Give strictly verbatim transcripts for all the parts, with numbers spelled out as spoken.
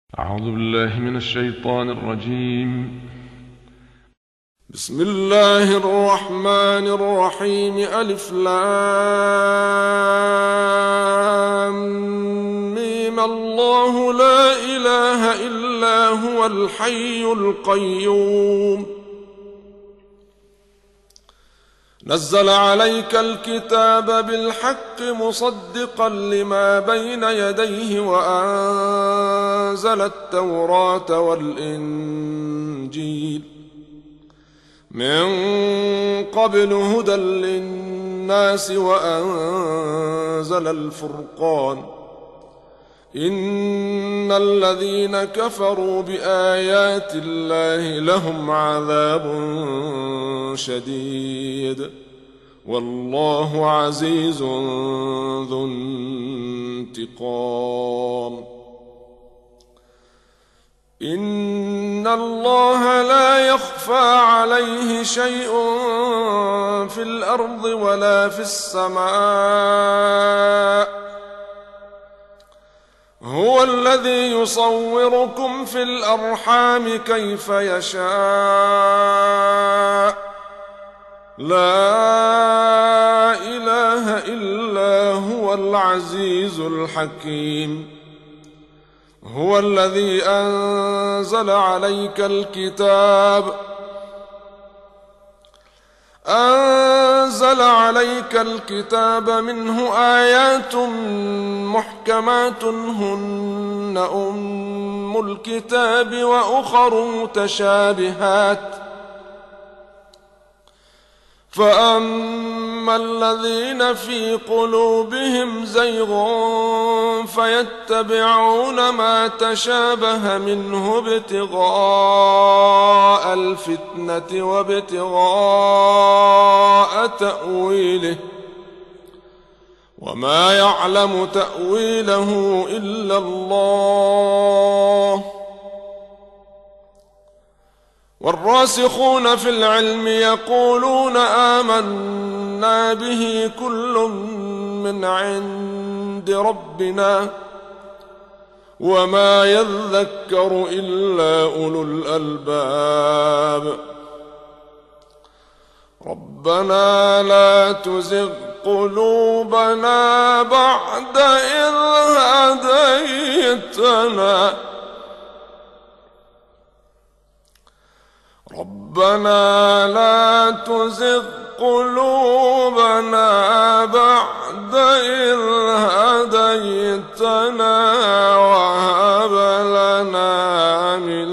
أعوذ بالله من الشيطان الرجيم. بسم الله الرحمن الرحيم. ألف لام ميم. الله لا إله إلا هو الحي القيوم. نزل عليك الكتاب بالحق مصدقا لما بين يديه وأنزل التوراة والإنجيل من قبل هدى للناس وأنزل الفرقان. إن الذين كفروا بآيات الله لهم عذاب شديد والله عزيز ذو انتقام. إن الله لا يخفى عليه شيء في الأرض ولا في السماء. هو الذي يصوركم في الأرحام كيف يشاء. لا إله إلا هو العزيز الحكيم. هو الذي أنزل عليك الكتاب أنزل عليك الكتاب منه آيات محكمات هن أم الكتاب وأخر متشابهات. فأما الذين في قلوبهم زيغ فيتبعون ما تشابه منه ابتغاء الفتنة وابتغاء تأويله وما يعلم تأويله إلا الله. والراسخون في العلم يقولون آمنا به كل من عند ربنا وما يذكر إلا أولو الألباب. ربنا لا تزغ قلوبنا بعد إذ هديتنا ربنا لا تزغ قلوبنا بعد إذ هديتنا وهب لنا من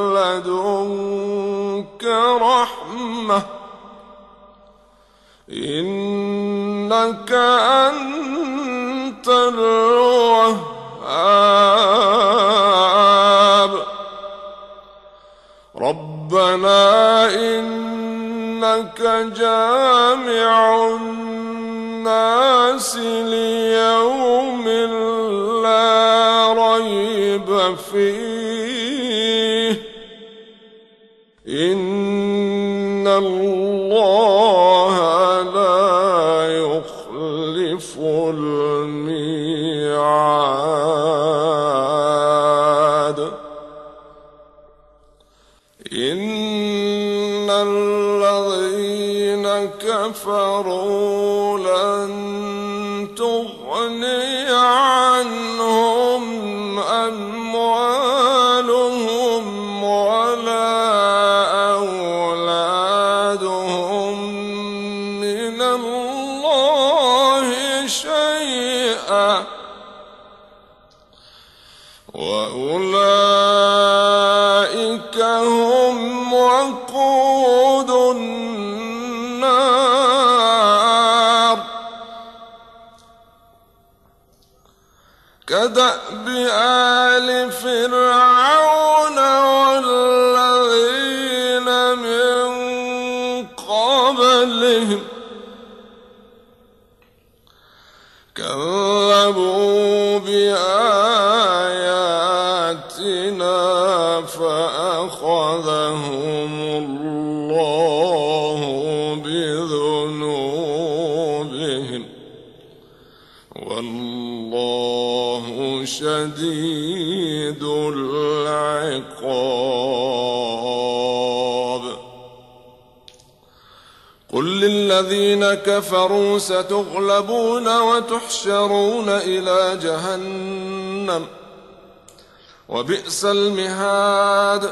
لدنك رحمة إنك أنت الوهاب. ربنا إنك جامع الناس ليوم لا ريب فيه إن الله لا يخلف الميعاد. إن الذين كفروا لن تغني عنهم أموالهم ولا أولادهم من الله شيئا وأولئك هم وقود النار. كدأب آل فرعون والذين من قبلهم كذبوا بآياتنا فأخذهم الله بذنوبهم والله شديد شديد العقاب قل للذين كفروا ستغلبون وتحشرون إلى جهنم وبئس المهاد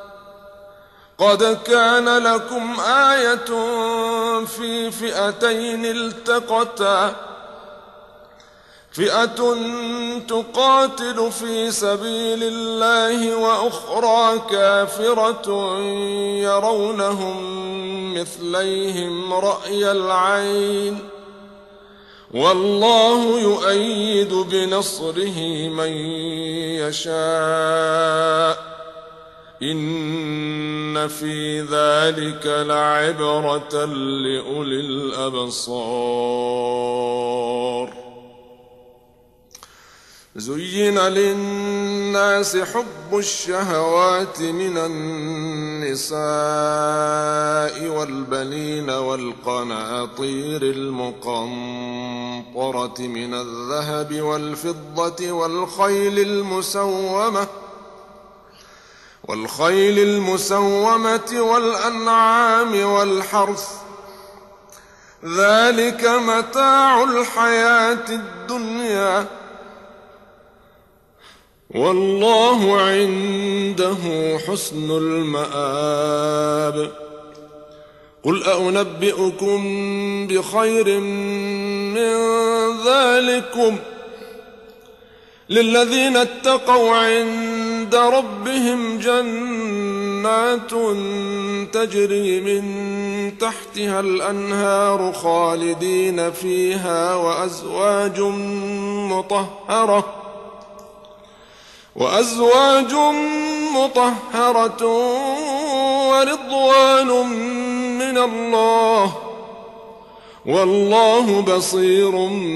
قد كان لكم آية في فئتين التقتا فئة تقاتل في سبيل الله وأخرى كافرة يرونهم مثليهم رأي العين والله يؤيد بنصره من يشاء إن في ذلك لعبرة لأولي الأبصار زين للناس حب الشهوات من النساء والبنين والقناطير المقنطرة من الذهب والفضة والخيل المسومة والخيل المسومة والأنعام والحرث ذلك متاع الحياة الدنيا والله عنده حسن المآب قل أنبئكم بخير من ذلكم للذين اتقوا عند ربهم جنات تجري من تحتها الأنهار خالدين فيها وأزواج مطهرة وأزواج مطهرة ورضوان من الله والله بصير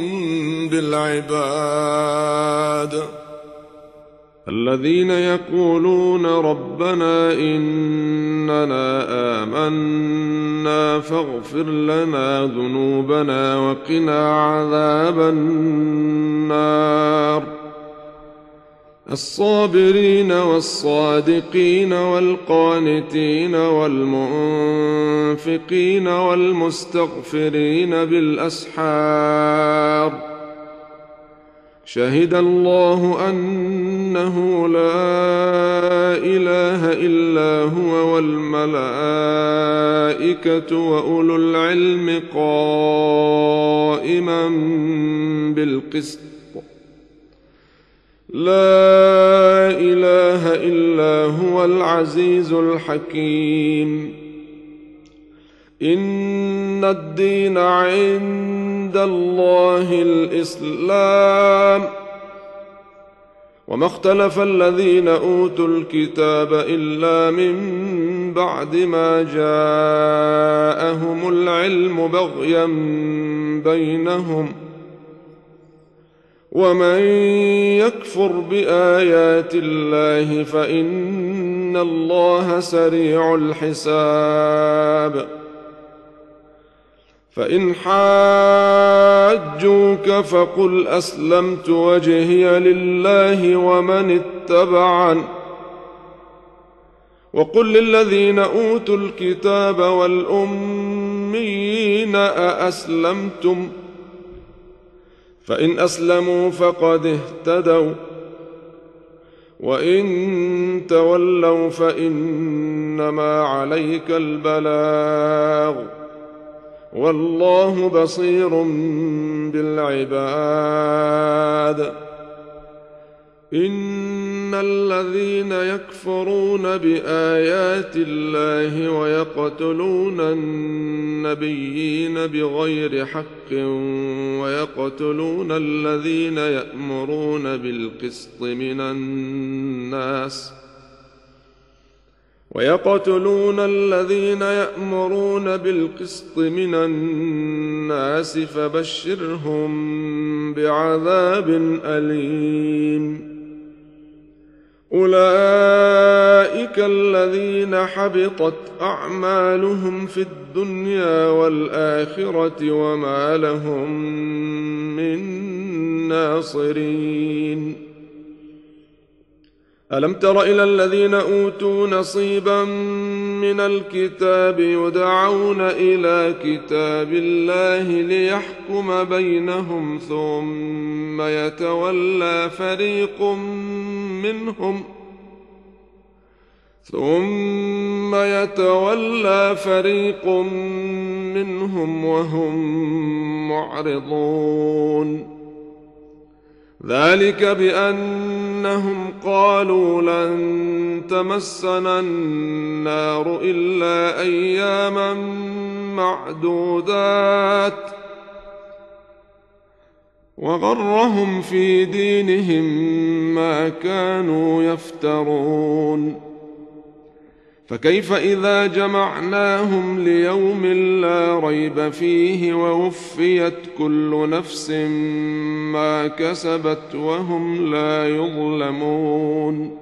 بالعباد الذين يقولون ربنا إننا آمنا فاغفر لنا ذنوبنا وقنا عذاب النار الصابرين والصادقين والقانتين والمنفقين والمستغفرين بالأسحار شهد الله أنه لا إله إلا هو والملائكة وأولو العلم قائما بالقسط لا إله إلا هو العزيز الحكيم إن الدين عند الله الإسلام وما اختلف الذين أوتوا الكتاب إلا من بعد ما جاءهم العلم بغيا بينهم ومن يكفر بآيات الله فإن الله سريع الحساب فإن حاجوك فقل أسلمت وجهي لله ومن اتبعن وقل للذين أوتوا الكتاب والأميين أأسلمتم فإن أسلموا فقد اهتدوا وإن تولوا فإنما عليك البلاغ والله بصير بالعباد إن الذين يكفرون بآيات الله ويقتلون النبيين بغير حق ويقتلون الذين يأمرون بالقسط من الناس ويقتلون الذين يأمرون بالقسط من الناس فبشرهم بعذاب أليم أولئك الذين حبطت أعمالهم في الدنيا والآخرة وما لهم من ناصرين ألم تر إلى الذين أوتوا نصيبا من الكتاب يدعون إلى كتاب الله ليحكم بينهم ثم يتولى فريق منهم ثم يتولى فريق منهم وهم معرضون ذلك بأنهم قالوا لن تمسنا النار إلا أياما معدودات وغرهم في دينهم ما كانوا يفترون فكيف إذا جمعناهم ليوم لا ريب فيه ووفيت كل نفس ما كسبت وهم لا يظلمون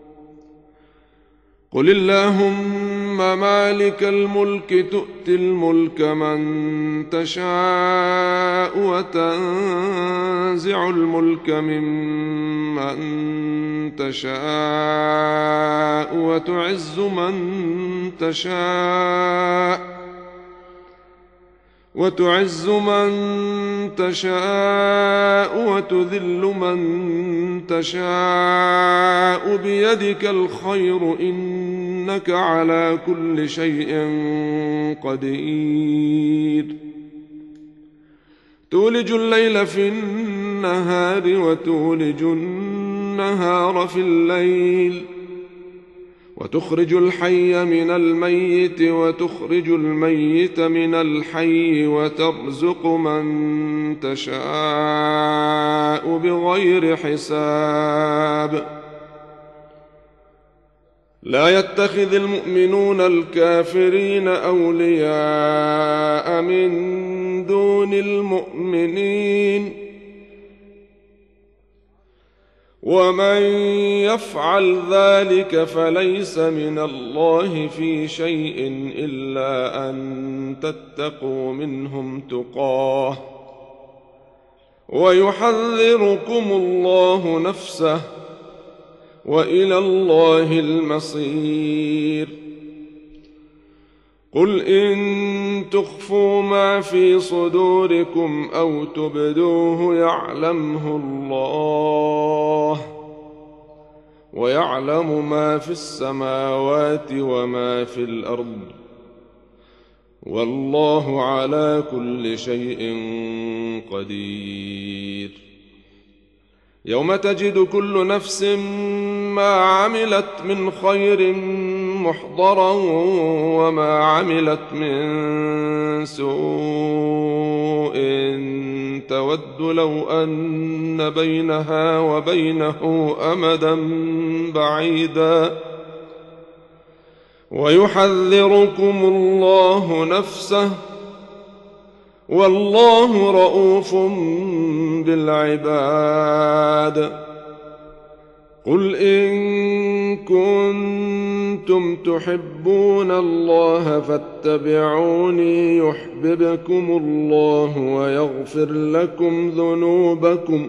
قل اللهم مالك الملك تؤتي الملك من تشاء وتنزع الملك ممن تشاء وتعز من تشاء وتعز من تشاء وتذل من تشاء بيدك الخير إنك على كل شيء قدير تولج الليل في النهار وتولج النهار في الليل وتخرج الحي من الميت وتخرج الميت من الحي وترزق من تشاء بغير حساب لا يتخذ المؤمنون الكافرين أولياء من دون المؤمنين ومن يفعل ذلك فليس من الله في شيء إلا أن تتقوا منهم تقاه ويحذركم الله نفسه وإلى الله المصير قل إن تخفوا ما في صدوركم أو تبدوه يعلمه الله ويعلم ما في السماوات وما في الأرض والله على كل شيء قدير يوم تجد كل نفس ما عملت من خير محضرا وما عملت من سوء تود لو أن بينها وبينه أمدا بعيدا ويحذركم الله نفسه والله رؤوف بالعباد قل إن كنتم تحبون الله فاتبعوني يحببكم الله ويغفر لكم ذنوبكم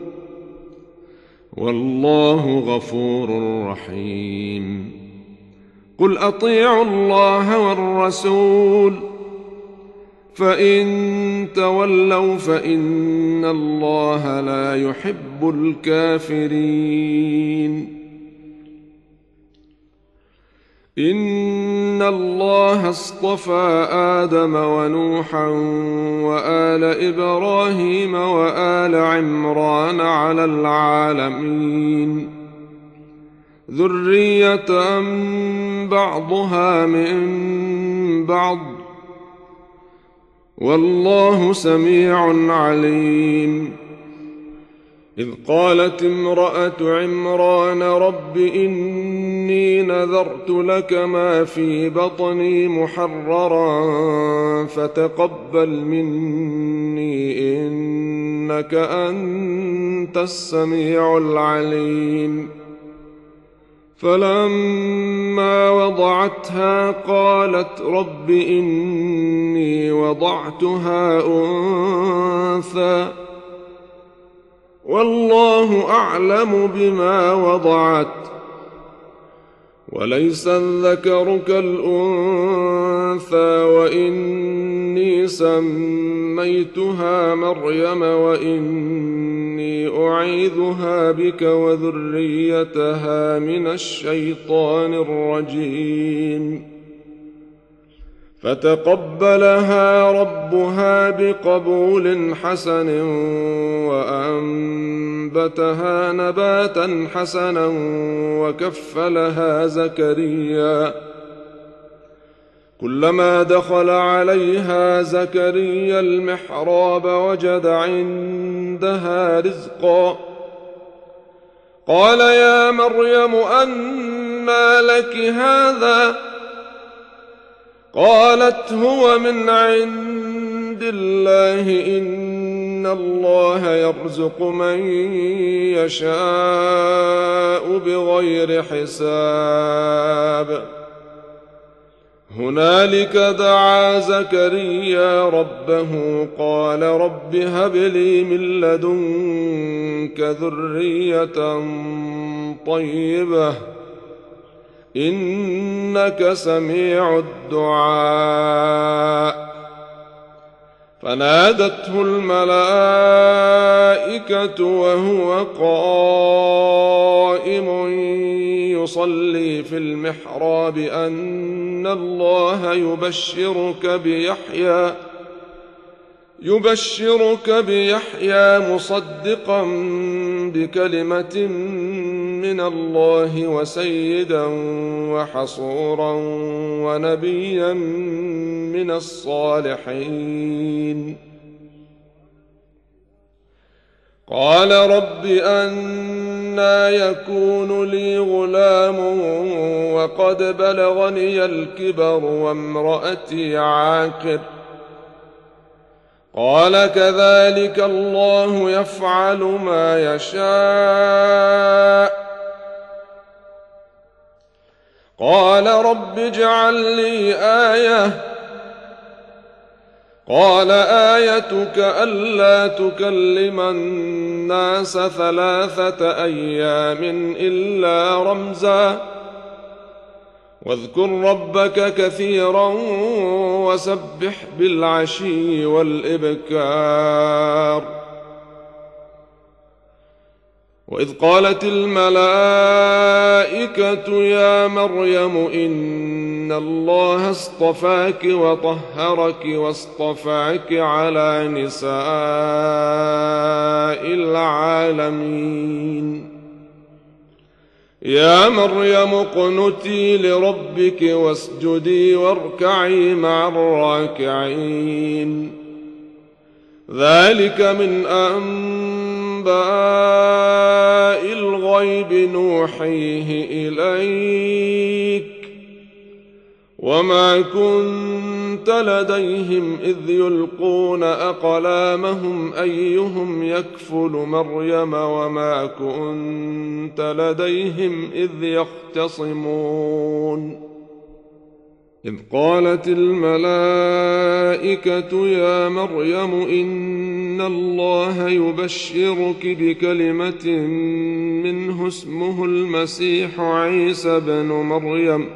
والله غفور رحيم قل أطيعوا الله والرسول فإن تولوا فإن الله لا يحب الكافرين إن الله اصطفى آدم ونوحا وآل إبراهيم وآل عمران على العالمين ذرية بعضها من بعض والله سميع عليم إذ قالت امرأة عمران رب إني نذرت لك ما في بطني محررا فتقبل مني إنك أنت السميع العليم فلما وضعتها قالت رب إني وضعتها أنثى والله أعلم بما وضعت وليس الذكر كالأنثى وإني سميتها مريم وإني أعيذها بك وذريتها من الشيطان الرجيم فتقبلها ربها بقبول حسن وأنبتها نباتا حسنا وكفلها زكريا كلما دخل عليها زكريا المحراب وجد عندها رزقا قال يا مريم أنى لك هذا قالت هو من عند الله إن الله يرزق من يشاء بغير حساب هنالك دعا زكريا ربه قال رب هب لي من لدنك ذرية طيبة إنك سميع الدعاء فنادته الملائكة وهو قائم يصلي في المحراب أن الله يبشرك بيحيى يبشرك بيحيى مصدقا بكلمة من الله وسيدا وحصورا ونبيا من الصالحين قال رب أنى يكون لي غلام وقد بلغني الكبر وامرأتي عاقر قال كذلك الله يفعل ما يشاء قال رب اجعل لي آية قال آيتك ألا تكلم الناس ثلاثة أيام إلا رمزا واذكر ربك كثيرا وسبح بالعشي والإبكار وإذ قالت الملائكة يا مريم إن الله اصطفاك وطهرك واصطفاك على نساء العالمين يا مريم اقنتي لربك واسجدي واركعي مع الراكعين ذلك من أنباء الغيب نوحيه إليك وما كنت لديهم إذ يلقون أقلامهم أيهم يكفل مريم وما كنت لديهم إذ يختصمون إذ قالت الملائكة يا مريم إن الله يبشرك بكلمة منه اسمه المسيح عيسى بن مريم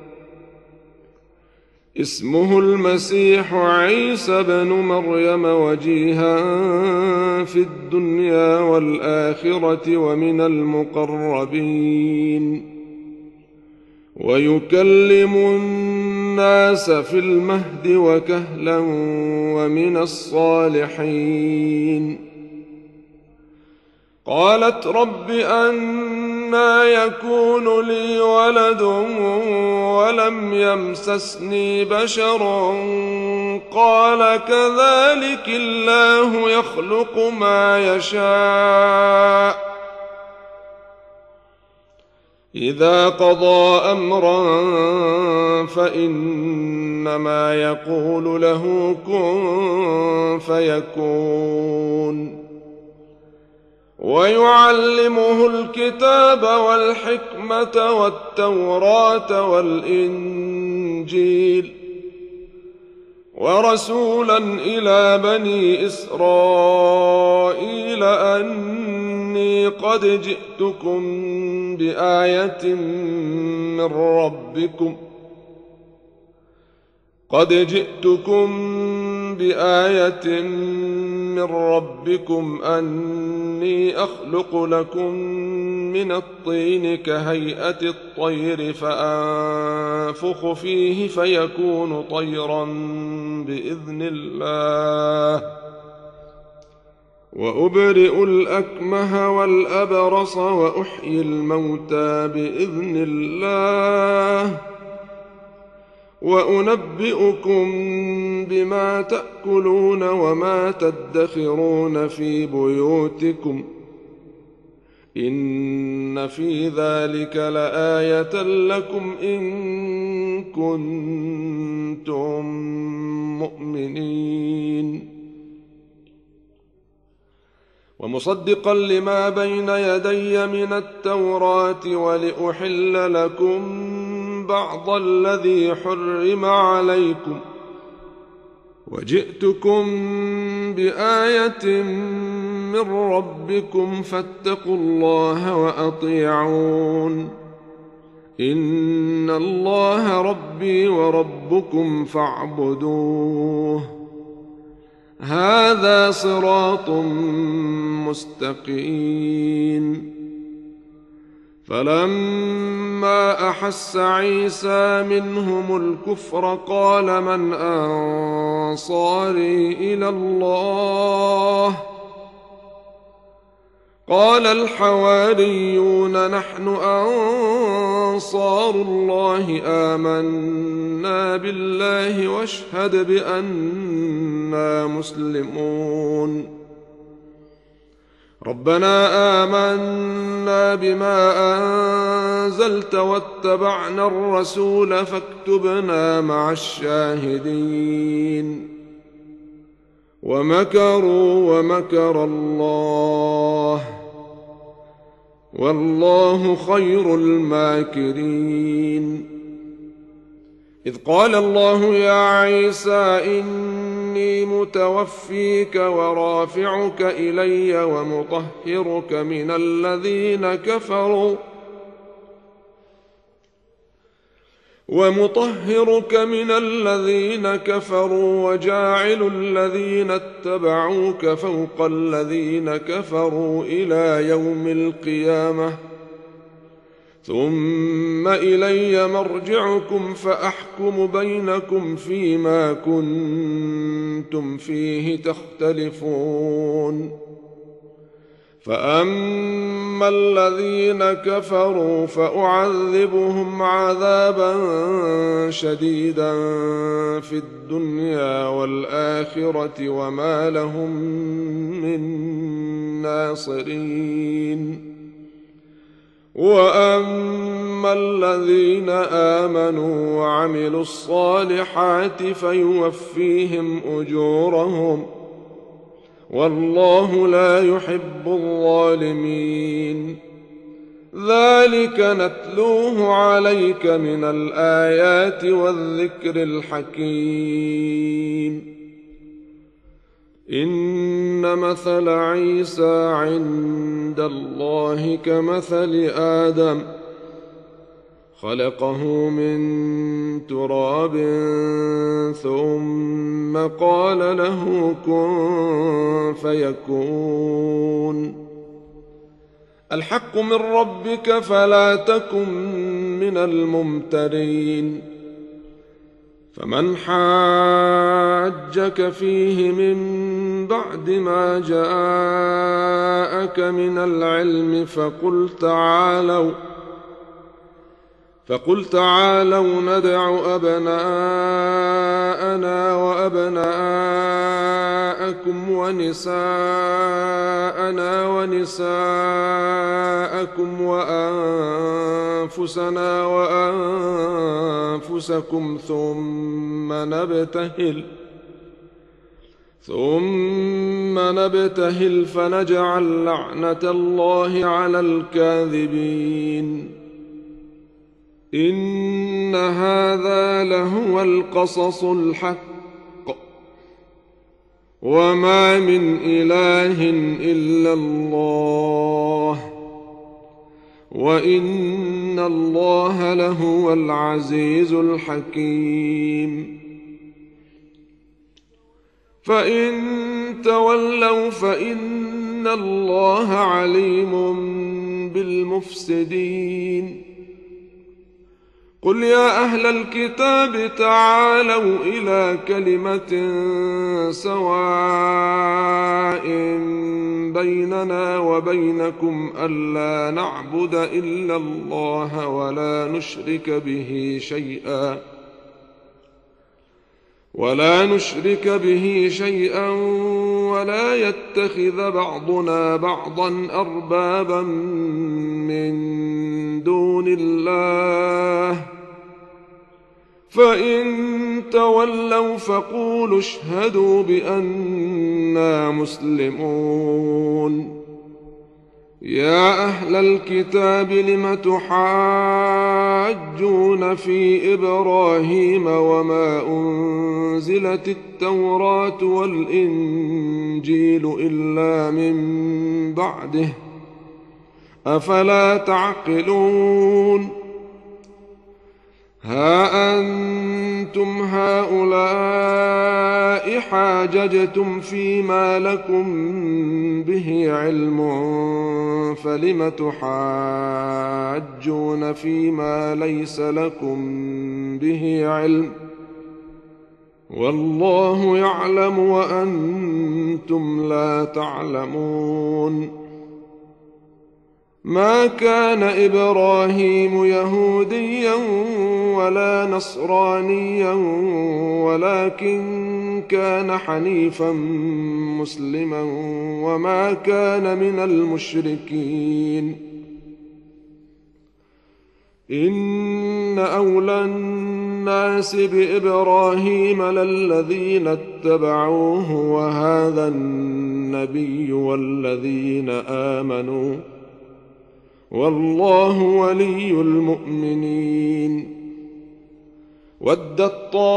اسمه المسيح عيسى بن مريم وجيها في الدنيا والآخرة ومن المقربين ويكلم الناس في المهد وكهلا ومن الصالحين قالت رب أنى يكون لي ولد ولم يمسسني بشر قال كذلك الله يخلق ما يشاء إذا قضى أمرا فإنما يقول له كن فيكون ويعلمه الكتاب والحكمة والتوراة والإنجيل ورسولا إلى بني إسرائيل أني قد جئتكم بآية من ربكم قد جئتكم بآية من ربكم أني أخلق لكم من الطين كهيئة الطير فأنفخ فيه فيكون طيرا بإذن الله وأبرئ الأكمه والأبرص وأحيي الموتى بإذن الله وأنبئكم بما تأكلون وما تدخرون في بيوتكم إن في ذلك لآية لكم إن كنتم مؤمنين ومصدقا لما بين يدي من التوراة ولأحل لكم بعض الذي حرم عليكم وجئتكم بآية من ربكم فاتقوا الله وأطيعون إن الله ربي وربكم فاعبدوه هذا صراط مستقيم فلما أحس عيسى منهم الكفر قال من أنصاري إلى الله قال الحواريون نحن أنصار الله آمنا بالله واشهد بأننا مسلمون ربنا آمنا بما أنزلت واتبعنا الرسول فاكتبنا مع الشاهدين ومكروا ومكر الله والله خير الماكرين إذ قال الله يا عيسى إني متوفيك ورافعك إلي ومطهرك من الذين كفروا ومطهرك من الذين كفروا وجاعل الذين اتبعوك فوق الذين كفروا إلى يوم القيامة ثم إلي مرجعكم فأحكم بينكم فيما كنتم فيه تختلفون فأما الذين كفروا فأعذبهم عذابا شديدا في الدنيا والآخرة وما لهم من ناصرين وأما الذين آمنوا وعملوا الصالحات فيوفيهم أجورهم والله لا يحب الظالمين ذلك نتلوه عليك من الآيات والذكر الحكيم إن مثل عيسى عند الله كمثل آدم خلقه من تراب ثم قال له كن فيكون الحق من ربك فلا تكن من الممترين فمن حاجك فيه من بعد ما جاءك من العلم فقل تعالوا فقل تعالوا ندع أبناءنا وأبناءكم ونساءنا ونساءكم وأنفسنا وأنفسكم ثم نبتهل ثم نبتهل فنجعل لعنة الله على الكاذبين إن هذا لهو القصص الحق وما من إله إلا الله وإن الله لهو العزيز الحكيم. فإن تولوا فإن الله عليم بالمفسدين. قل يا أهل الكتاب تعالوا إلى كلمة سواء بيننا وبينكم ألا نعبد إلا الله ولا نشرك به شيئا ولا نشرك به شيئا ولا يتخذ بعضنا بعضا أربابا من دون الله فإن تولوا فقولوا اشهدوا بأننا مسلمون. يا أهل الكتاب لم تحاجون في إبراهيم وما أنزلت التوراة والإنجيل إلا من بعده أفلا تعقلون. ها أنتم هؤلاء حاججتم فيما لكم به علم فلم تحاجون فيما ليس لكم به علم والله يعلم وأنتم لا تعلمون. ما كان إبراهيم يهوديا ولا نصرانيا ولكن كان حنيفا مسلما وما كان من المشركين. إن أولى الناس بإبراهيم للذين اتبعوه وهذا النبي والذين آمنوا والله ولي المؤمنين. ودت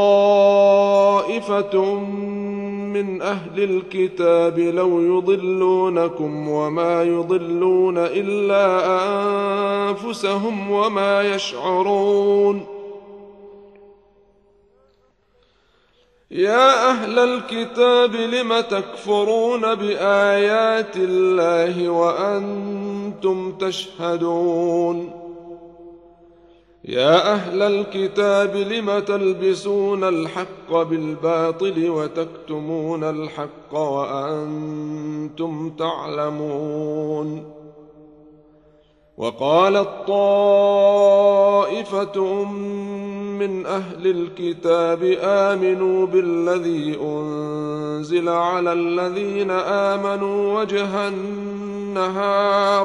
طائفة من أهل الكتاب لو يضلونكم وما يضلون إلا أنفسهم وما يشعرون. يا أهل الكتاب لم تكفرون بآيات الله وأنتم تشهدون. يا أهل الكتاب لم تلبسون الحق بالباطل وتكتمون الحق وأنتم تعلمون. وقالت طائفة من أهل الكتاب آمنوا بالذي أنزل على الذين آمنوا وجه النهار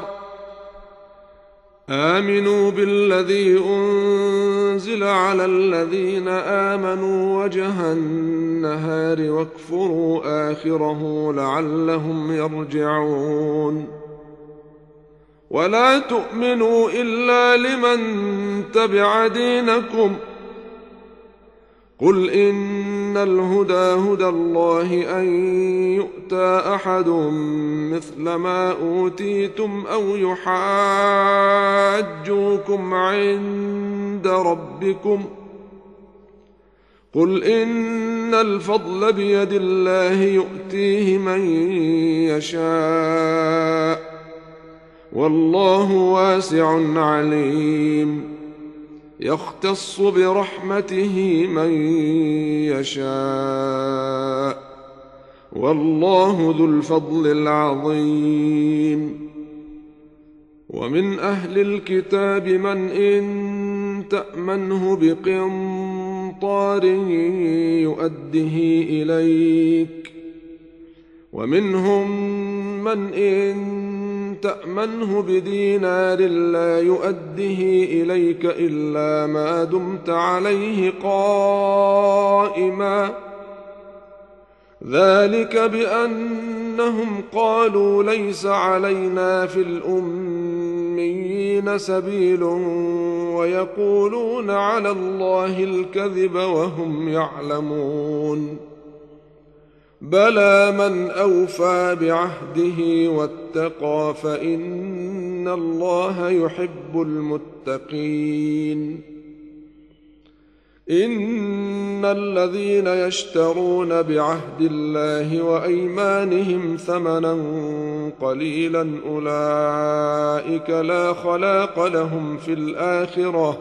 آمنوا بالذي أنزل على الذين آمنوا وجه النهار واكفروا آخره لعلهم يرجعون. ولا تؤمنوا إلا لمن تبع دينكم قل إن الهدى هدى الله أن يؤتى أحد مثل ما أوتيتم أو يحاجوكم عند ربكم قل إن الفضل بيد الله يؤتيه من يشاء والله واسع عليم. يختص برحمته من يشاء والله ذو الفضل العظيم. ومن أهل الكتاب من إن تأمنه بقنطار يؤده إليك ومنهم من إن تأمنه بدينار لا يؤده إليك إلا ما دمت عليه قائما ذلك بأنهم قالوا ليس علينا في الأميين سبيل ويقولون على الله الكذب وهم يعلمون. بلى من أوفى بعهده واتقى فإن الله يحب المتقين. إن الذين يشترون بعهد الله وأيمانهم ثمنا قليلا أولئك لا خلاق لهم في الآخرة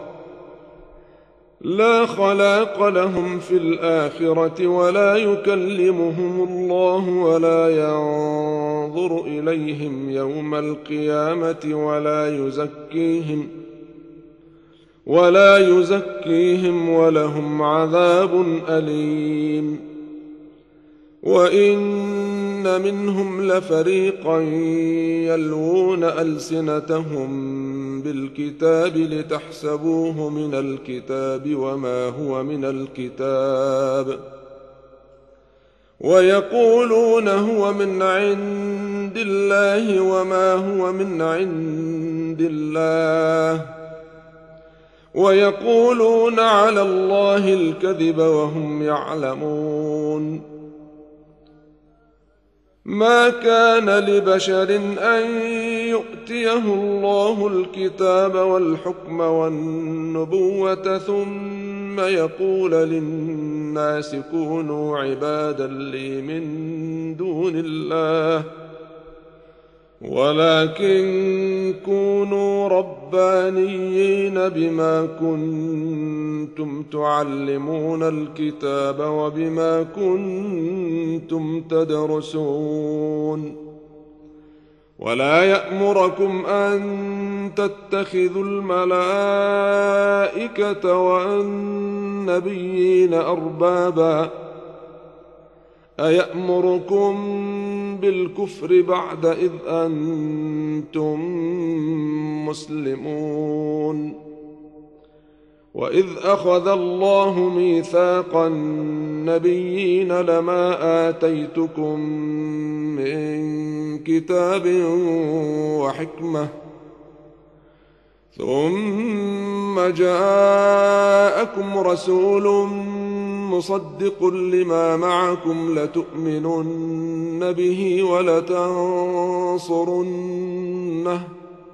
لا خلاق لهم في الآخرة ولا يكلمهم الله ولا ينظر إليهم يوم القيامة ولا يزكيهم ولا يزكيهم ولهم عذاب أليم. وإن منهم لفريقا يلوون ألسنتهم بالكتاب لتحسبوه من الكتاب وما هو من الكتاب ويقولون هو من عند الله وما هو من عند الله ويقولون على الله الكذب وهم يعلمون. ما كان لبشر أن يؤتيه الله الكتاب والحكم والنبوة ثم يقول للناس كونوا عبادا لي من دون الله ولكن كونوا ربانيين بما كنتم تعلمون الكتاب وبما كنتم تدرسون. ولا يأمركم أن تتخذوا الملائكة والنبيين أربابا أيأمركم بالكفر بعد إذ أنتم مسلمون. وإذ أخذ الله ميثاق النبيين لما آتيتكم من كتاب وحكمة ثم جاءكم رسول مصدق لما معكم لتؤمنن به ولتنصرنه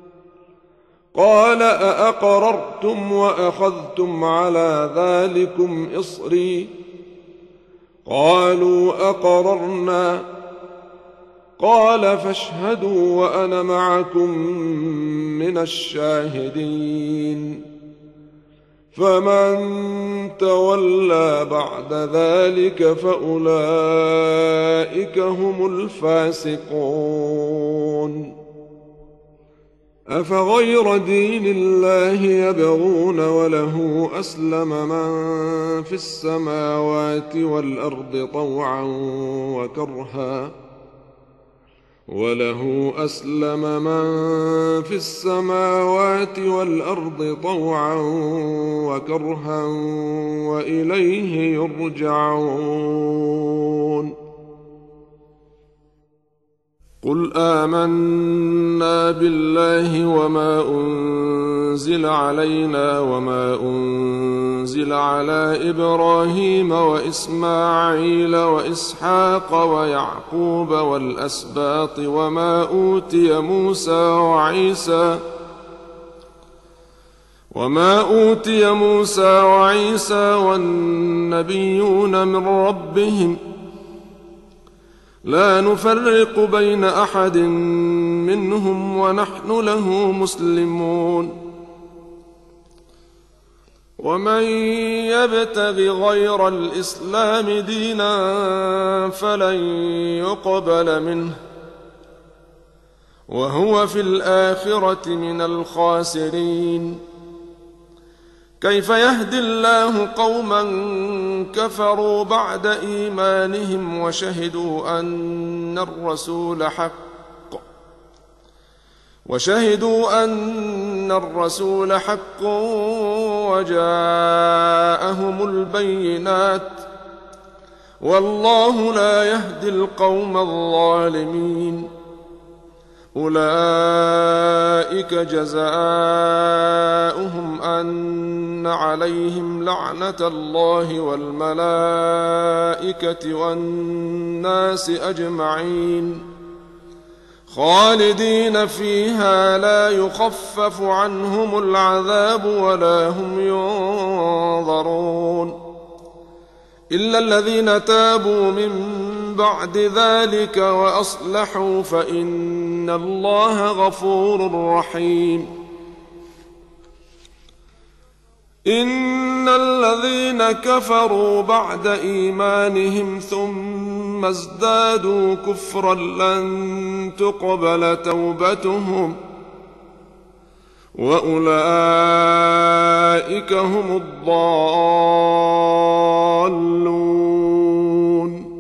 قال أأقررتم وأخذتم على ذلكم إصري قالوا أقررنا قال فاشهدوا وأنا معكم من الشاهدين. فمن تولى بعد ذلك فأولئك هم الفاسقون. أفغير دين الله يبغون وله أسلم من في السماوات والأرض طوعا وكرها وله أسلم من في السماوات والأرض طوعا وكرها وإليه يرجعون. قل آمنا بالله وما أنزل علينا وما أنزل على إبراهيم وإسماعيل وإسحاق ويعقوب والأسباط وما أوتي موسى وعيسى وما أوتي موسى وعيسى والنبيون من ربهم لا نفرق بين أحد منهم ونحن له مسلمون. ومن يبتغ غير الإسلام دينا فلن يقبل منه وهو في الآخرة من الخاسرين. كيف يهدي الله قوما كفروا بعد إيمانهم وشهدوا أن الرسول حق وشهدوا أن الرسول حق وجاءهم البينات والله لا يهدي القوم الظالمين. أولئك جزاؤهم أن عليهم لعنة الله والملائكة والناس أجمعين خالدين فيها لا يخفف عنهم العذاب ولا هم ينظرون إلا الذين تابوا من بعد ذلك وأصلحوا فإن الله غفور رحيم إن الذين كفروا بعد إيمانهم ثم ازدادوا كفرا لن تقبل توبتهم وأولئك هم الضالون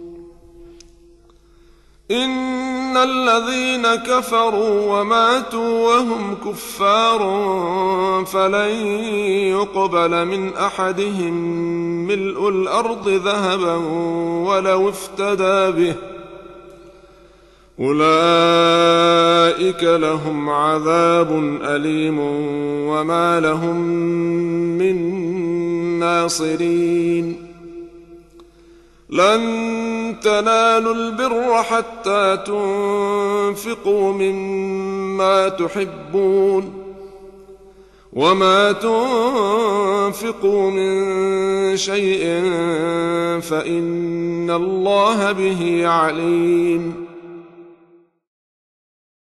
إن الذين كفروا وماتوا وهم كفار فلن يقبل من أحدهم ملء الأرض ذهبا ولو افتدى به أولئك لهم عذاب أليم وما لهم من ناصرين لن تنالوا البر حتى تنفقوا مما تحبون وما تنفقوا من شيء فإن الله به عليم